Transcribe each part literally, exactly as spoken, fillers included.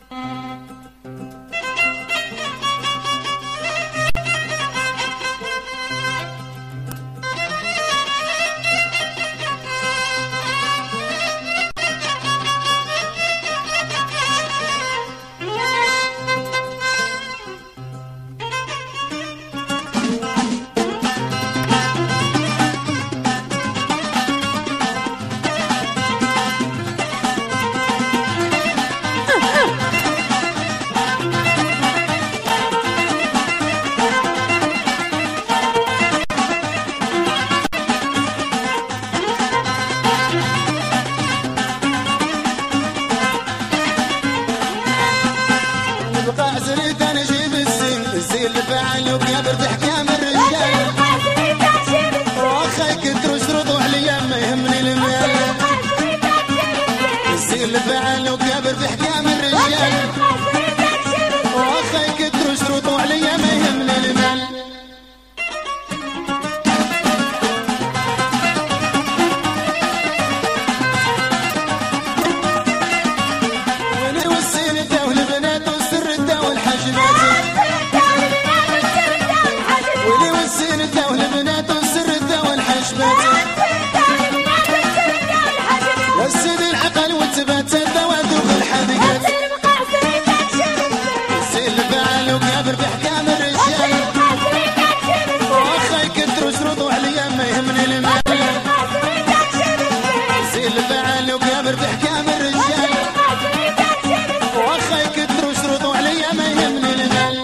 زريت انا جيب الزين الزين اللي فعل وقابر ضحكام الرجال واخي كتروا شرطوا عليا ما يهمني المال الزين اللي فعل وقابر ضحكام الرجال واخي كتروا شرطوا عليا ما يهمني المال والسيد العقل وثبات الذوات وبالحدقات الزين اللي فعل وقابر بحكام الرجال واخا يكثروا شروطوا عليا ما يهمني المال الزين اللي فعل وقابر بحكام الرجال واخا يكثروا شروطوا عليا ما يهمني المال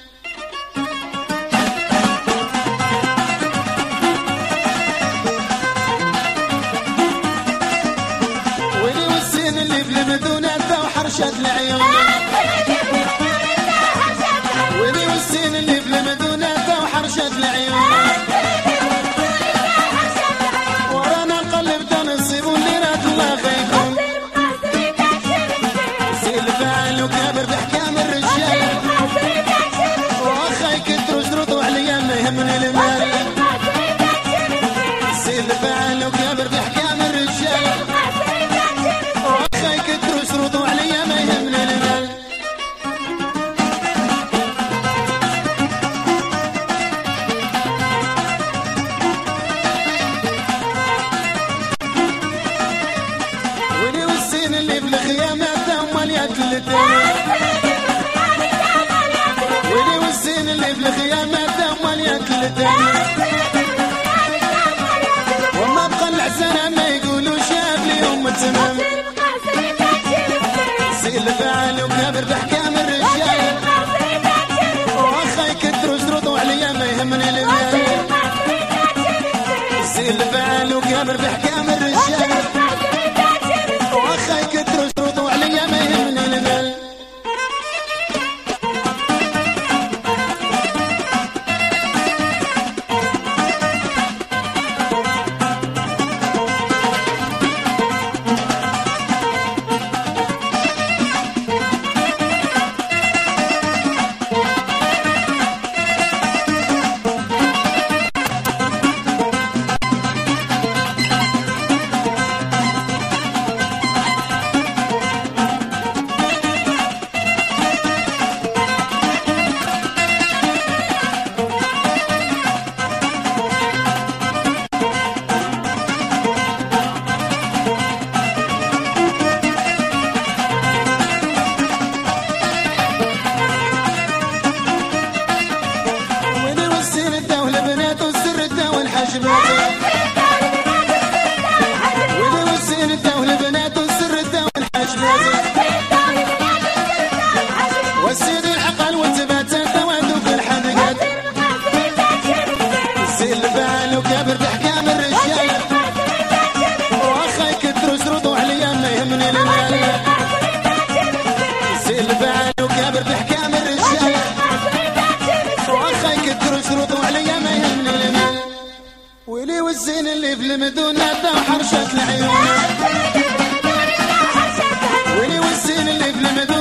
حرشت العيون وذي والسين اللي في المدونة وحرشت العيون ورانا نقلب تنصيب واللي راد الله خيكم الزين اللي فعل وكابر بحكام الرجال واخا يكثروا شروطوا عليا ما يهمني المال الزين اللي فعل وكابر بحكام الرجال واخا يكثروا شروطوا عليا ما يهمني المال ولي والسين اللي في الخيامات ماليات التاني ولي والسين اللي في الخيامات ماليات التاني وما بقى العسانة ما يقولوا شاف ليهم تمام الزين اللي فعل وكابر بحكام الرجال واخا يكثروا شروطوا عليا ما يهمني المال الزين اللي فعل وكابر بحكام الرجال واخا يكثروا شروطوا عليا ما يهمني المال ولي والسين الدولة بنات والسر الدولة الحجبات والسيد العقل وثبات الذوات وبالحدقات الزين اللي فعل وكابر بحكام الرجال واخا يكثروا شروطوا عليا ما يهمني المال الزين اللي فعل وكابر بحكام الرجال واخا يكثروا شروطوا عليا ما يهمني المال ولي والزين اللي في المدونة وحرشت العيون ولي والزين اللي في المدونة